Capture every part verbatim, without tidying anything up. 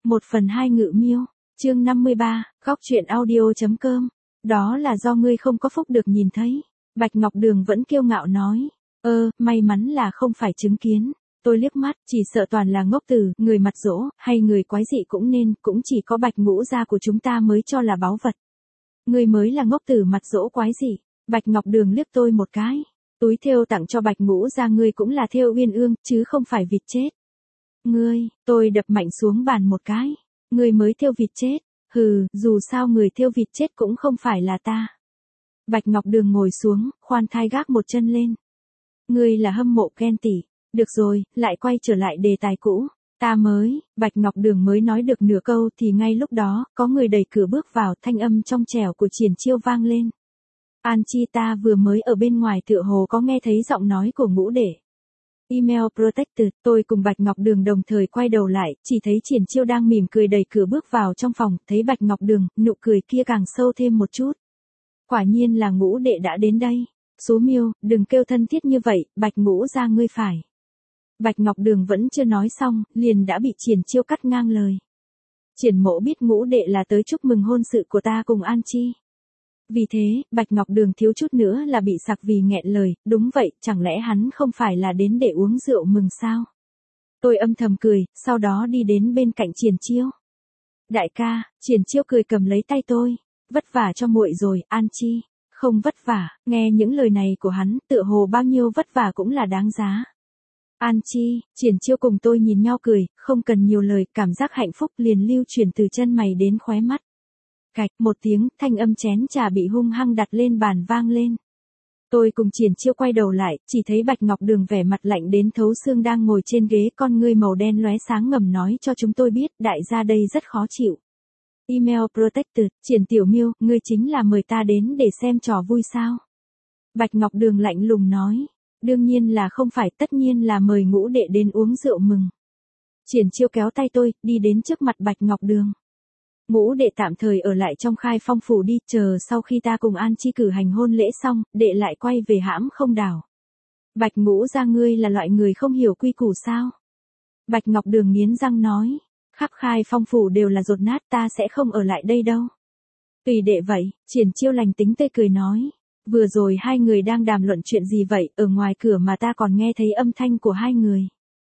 Một phần hai Ngự Miêu, chương năm mươi ba, góc truyện audio.com. Đó là do ngươi không có phúc được nhìn thấy. Bạch Ngọc Đường vẫn kiêu ngạo nói. Ơ, may mắn là không phải chứng kiến. Tôi liếc mắt, chỉ sợ toàn là ngốc tử, người mặt dỗ, hay người quái dị cũng nên, cũng chỉ có Bạch Ngũ gia của chúng ta mới cho là báu vật. Ngươi mới là ngốc tử mặt dỗ quái dị. Bạch Ngọc Đường liếc tôi một cái. Túi thêu tặng cho Bạch Ngũ gia ngươi cũng là thêu uyên ương, chứ không phải vịt chết. Ngươi, tôi đập mạnh xuống bàn một cái. Ngươi mới thêu vịt chết. Hừ, dù sao người thêu vịt chết cũng không phải là ta. Bạch Ngọc Đường ngồi xuống, khoan thai gác một chân lên. Ngươi là hâm mộ ghen tị. Được rồi, lại quay trở lại đề tài cũ. Ta mới, Bạch Ngọc Đường mới nói được nửa câu thì ngay lúc đó, có người đẩy cửa bước vào, thanh âm trong trẻo của Triển Chiêu vang lên. An Chi, ta vừa mới ở bên ngoài tựa hồ có nghe thấy giọng nói của Ngũ Đệ. Email Protected, tôi cùng Bạch Ngọc Đường đồng thời quay đầu lại, chỉ thấy Triển Chiêu đang mỉm cười đẩy cửa bước vào trong phòng, thấy Bạch Ngọc Đường, nụ cười kia càng sâu thêm một chút. Quả nhiên là Ngũ Đệ đã đến đây. Số Miêu, đừng kêu thân thiết như vậy, Bạch Ngũ gia ngươi phải. Bạch Ngọc Đường vẫn chưa nói xong, liền đã bị Triển Chiêu cắt ngang lời. Triển Mỗ biết Ngũ Đệ là tới chúc mừng hôn sự của ta cùng An Chi. Vì thế, Bạch Ngọc Đường thiếu chút nữa là bị sặc vì nghẹn lời, đúng vậy, chẳng lẽ hắn không phải là đến để uống rượu mừng sao? Tôi âm thầm cười, sau đó đi đến bên cạnh Triển Chiêu. Đại ca, Triển Chiêu cười cầm lấy tay tôi. Vất vả cho muội rồi, An Chi. Không vất vả, nghe những lời này của hắn, tựa hồ bao nhiêu vất vả cũng là đáng giá. An Chi, Triển Chiêu cùng tôi nhìn nhau cười, không cần nhiều lời, cảm giác hạnh phúc liền lưu truyền từ chân mày đến khóe mắt. Cạch, một tiếng, thanh âm chén trà bị hung hăng đặt lên bàn vang lên. Tôi cùng Triển Chiêu quay đầu lại, chỉ thấy Bạch Ngọc Đường vẻ mặt lạnh đến thấu xương đang ngồi trên ghế, con ngươi màu đen lóe sáng ngầm nói cho chúng tôi biết, đại gia đây rất khó chịu. Email Protected, Triển Tiểu Miêu, ngươi chính là mời ta đến để xem trò vui sao? Bạch Ngọc Đường lạnh lùng nói. Đương nhiên là không phải, tất nhiên là mời Ngũ Đệ đến uống rượu mừng. Triển Chiêu kéo tay tôi, đi đến trước mặt Bạch Ngọc Đường. Ngũ Đệ tạm thời ở lại trong Khai Phong phủ đi, chờ sau khi ta cùng An Chi cử hành hôn lễ xong, đệ lại quay về hãm không đảo. Bạch Ngũ gia ngươi là loại người không hiểu quy củ sao? Bạch Ngọc Đường nghiến răng nói. Khắp Khai Phong phủ đều là dột nát, ta sẽ không ở lại đây đâu. Tùy đệ vậy, Triển Chiêu lành tính tươi cười nói. Vừa rồi hai người đang đàm luận chuyện gì vậy, ở ngoài cửa mà ta còn nghe thấy âm thanh của hai người.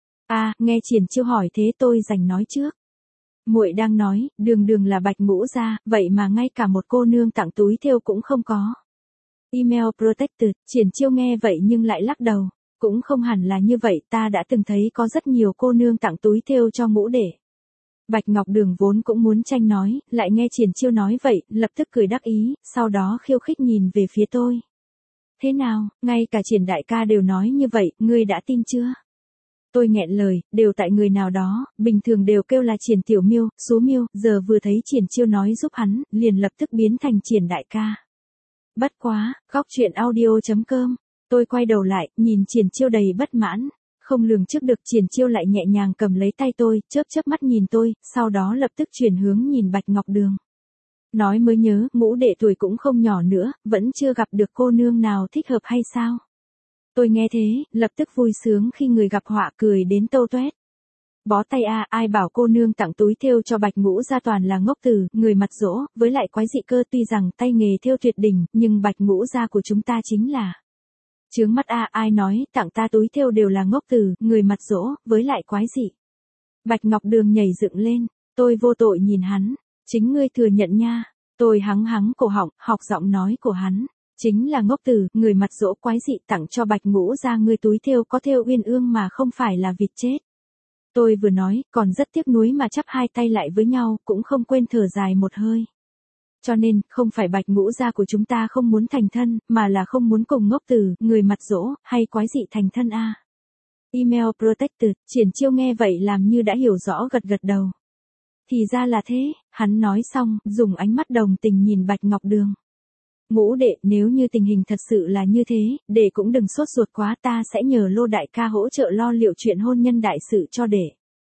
À, nghe Triển Chiêu hỏi thế tôi dành nói trước. Muội đang nói, đường đường là Bạch Ngũ gia, vậy mà ngay cả một cô nương tặng túi thêu cũng không có. Email Protected, Triển Chiêu nghe vậy nhưng lại lắc đầu. Cũng không hẳn là như vậy, ta đã từng thấy có rất nhiều cô nương tặng túi thêu cho Ngũ Đệ. Bạch Ngọc Đường vốn cũng muốn tranh nói, lại nghe Triển Chiêu nói vậy, lập tức cười đắc ý, sau đó khiêu khích nhìn về phía tôi. Thế nào, ngay cả Triển đại ca đều nói như vậy, ngươi đã tin chưa? Tôi nghẹn lời, đều tại người nào đó, bình thường đều kêu là Triển Tiểu Miêu, Số Miêu, giờ vừa thấy Triển Chiêu nói giúp hắn, liền lập tức biến thành Triển đại ca. Bất quá, góc truyện audio.com, tôi quay đầu lại, nhìn Triển Chiêu đầy bất mãn. Không lường trước được Triển Chiêu lại nhẹ nhàng cầm lấy tay tôi, chớp chớp mắt nhìn tôi, sau đó lập tức chuyển hướng nhìn Bạch Ngọc Đường. Nói mới nhớ, Ngũ Đệ tuổi cũng không nhỏ nữa, vẫn chưa gặp được cô nương nào thích hợp hay sao? Tôi nghe thế, lập tức vui sướng khi người gặp họa cười đến tâu toét. Bó tay a, à, ai bảo cô nương tặng túi thêu cho Bạch Ngũ gia toàn là ngốc tử, người mặt dỗ, với lại quái dị cơ, tuy rằng tay nghề thêu tuyệt đỉnh, nhưng Bạch Ngũ gia của chúng ta chính là chướng mắt a, à, ai nói, tặng ta túi thêu đều là ngốc tử, người mặt dỗ, với lại quái dị. Bạch Ngọc Đường nhảy dựng lên, tôi vô tội nhìn hắn, chính ngươi thừa nhận nha. Tôi hắng hắng cổ họng, học giọng nói của hắn, chính là ngốc tử, người mặt dỗ quái dị, tặng cho Bạch Ngũ gia ngươi túi thêu có thêu uyên ương mà không phải là vịt chết. Tôi vừa nói, còn rất tiếc nuối mà chắp hai tay lại với nhau, cũng không quên thở dài một hơi. Cho nên, không phải Bạch Ngũ gia của chúng ta không muốn thành thân, mà là không muốn cùng ngốc tử, người mặt dỗ, hay quái dị thành thân a. À. Email Protected, Triển Chiêu nghe vậy làm như đã hiểu rõ gật gật đầu. Thì ra là thế, hắn nói xong, dùng ánh mắt đồng tình nhìn Bạch Ngọc Đường. Ngũ Đệ, nếu như tình hình thật sự là như thế, đệ cũng đừng sốt ruột quá, ta sẽ nhờ Lô đại ca hỗ trợ lo liệu chuyện hôn nhân đại sự cho đệ.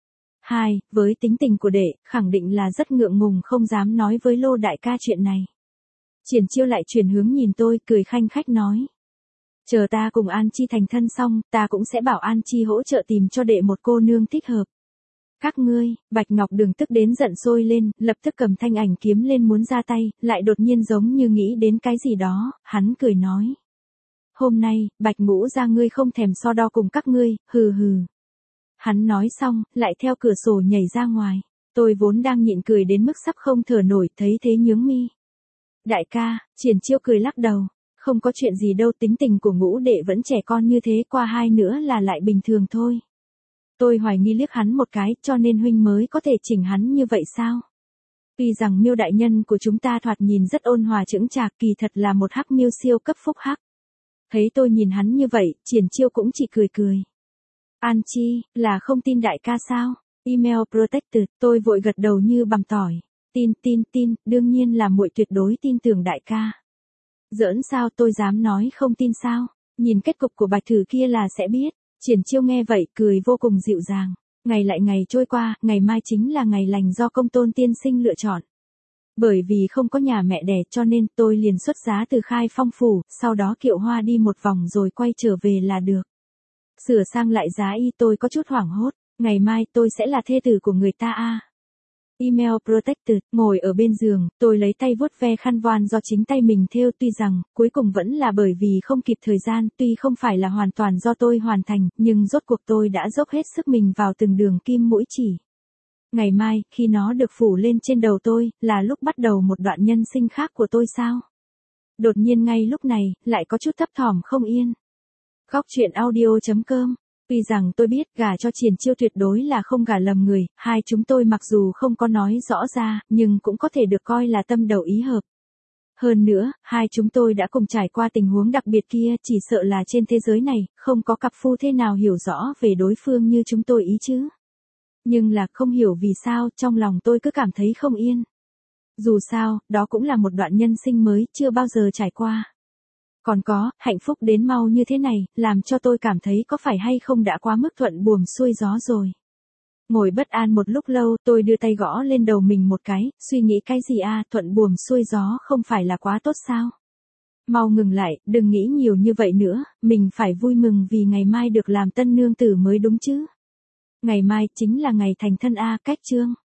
Hai, với tính tình của đệ, khẳng định là rất ngượng ngùng không dám nói với Lô đại ca chuyện này. Triển Chiêu lại chuyển hướng nhìn tôi, cười khanh khách nói. Chờ ta cùng An Chi thành thân xong, ta cũng sẽ bảo An Chi hỗ trợ tìm cho đệ một cô nương thích hợp. Các ngươi, Bạch Ngọc Đường tức đến giận sôi lên, lập tức cầm thanh ảnh kiếm lên muốn ra tay, lại đột nhiên giống như nghĩ đến cái gì đó, hắn cười nói. Hôm nay, Bạch Ngũ ra ngươi không thèm so đo cùng các ngươi, hừ hừ. Hắn nói xong, lại theo cửa sổ nhảy ra ngoài. Tôi vốn đang nhịn cười đến mức sắp không thở nổi, thấy thế nhướng mi. Đại ca, Triển Chiêu cười lắc đầu. Không có chuyện gì đâu, tính tình của Ngũ đệ vẫn trẻ con như thế, qua hai nữa là lại bình thường thôi. Tôi hoài nghi liếc hắn một cái, cho nên huynh mới có thể chỉnh hắn như vậy sao? Tuy rằng Miêu đại nhân của chúng ta thoạt nhìn rất ôn hòa chững chạc, kỳ thật là một hắc miêu siêu cấp phúc hắc. Thấy tôi nhìn hắn như vậy, Triển Chiêu cũng chỉ cười cười. An Chi, là không tin đại ca sao? Email protected, tôi vội gật đầu như bằng tỏi. Tin tin tin, đương nhiên là muội tuyệt đối tin tưởng đại ca. Giỡn sao, tôi dám nói không tin sao? Nhìn kết cục của Bạch Thử kia là sẽ biết. Triển Chiêu nghe vậy, cười vô cùng dịu dàng. Ngày lại ngày trôi qua, ngày mai chính là ngày lành do Công Tôn tiên sinh lựa chọn. Bởi vì không có nhà mẹ đẻ cho nên tôi liền xuất giá từ Khai Phong phủ, sau đó kiệu hoa đi một vòng rồi quay trở về là được. Sửa sang lại giá y, tôi có chút hoảng hốt. Ngày mai tôi sẽ là thê tử của người ta a. À. Email protected, ngồi ở bên giường, tôi lấy tay vuốt ve khăn voan do chính tay mình thêu, tuy rằng, cuối cùng vẫn là bởi vì không kịp thời gian, tuy không phải là hoàn toàn do tôi hoàn thành, nhưng rốt cuộc tôi đã dốc hết sức mình vào từng đường kim mũi chỉ. Ngày mai, khi nó được phủ lên trên đầu tôi, là lúc bắt đầu một đoạn nhân sinh khác của tôi sao? Đột nhiên ngay lúc này, lại có chút thấp thỏm không yên. Góc truyện audio chấm com. Tuy rằng tôi biết gả cho Triển Chiêu tuyệt đối là không gả lầm người, hai chúng tôi mặc dù không có nói rõ ra, nhưng cũng có thể được coi là tâm đầu ý hợp. Hơn nữa, hai chúng tôi đã cùng trải qua tình huống đặc biệt kia, chỉ sợ là trên thế giới này, không có cặp phu thê nào hiểu rõ về đối phương như chúng tôi ý chứ. Nhưng là không hiểu vì sao, trong lòng tôi cứ cảm thấy không yên. Dù sao, đó cũng là một đoạn nhân sinh mới, chưa bao giờ trải qua. Còn có, hạnh phúc đến mau như thế này, làm cho tôi cảm thấy có phải hay không đã quá mức thuận buồm xuôi gió rồi. Ngồi bất an một lúc lâu, tôi đưa tay gõ lên đầu mình một cái, suy nghĩ cái gì à, thuận buồm xuôi gió không phải là quá tốt sao? Mau ngừng lại, đừng nghĩ nhiều như vậy nữa, mình phải vui mừng vì ngày mai được làm tân nương tử mới đúng chứ. Ngày mai chính là ngày thành thân a, cách chương.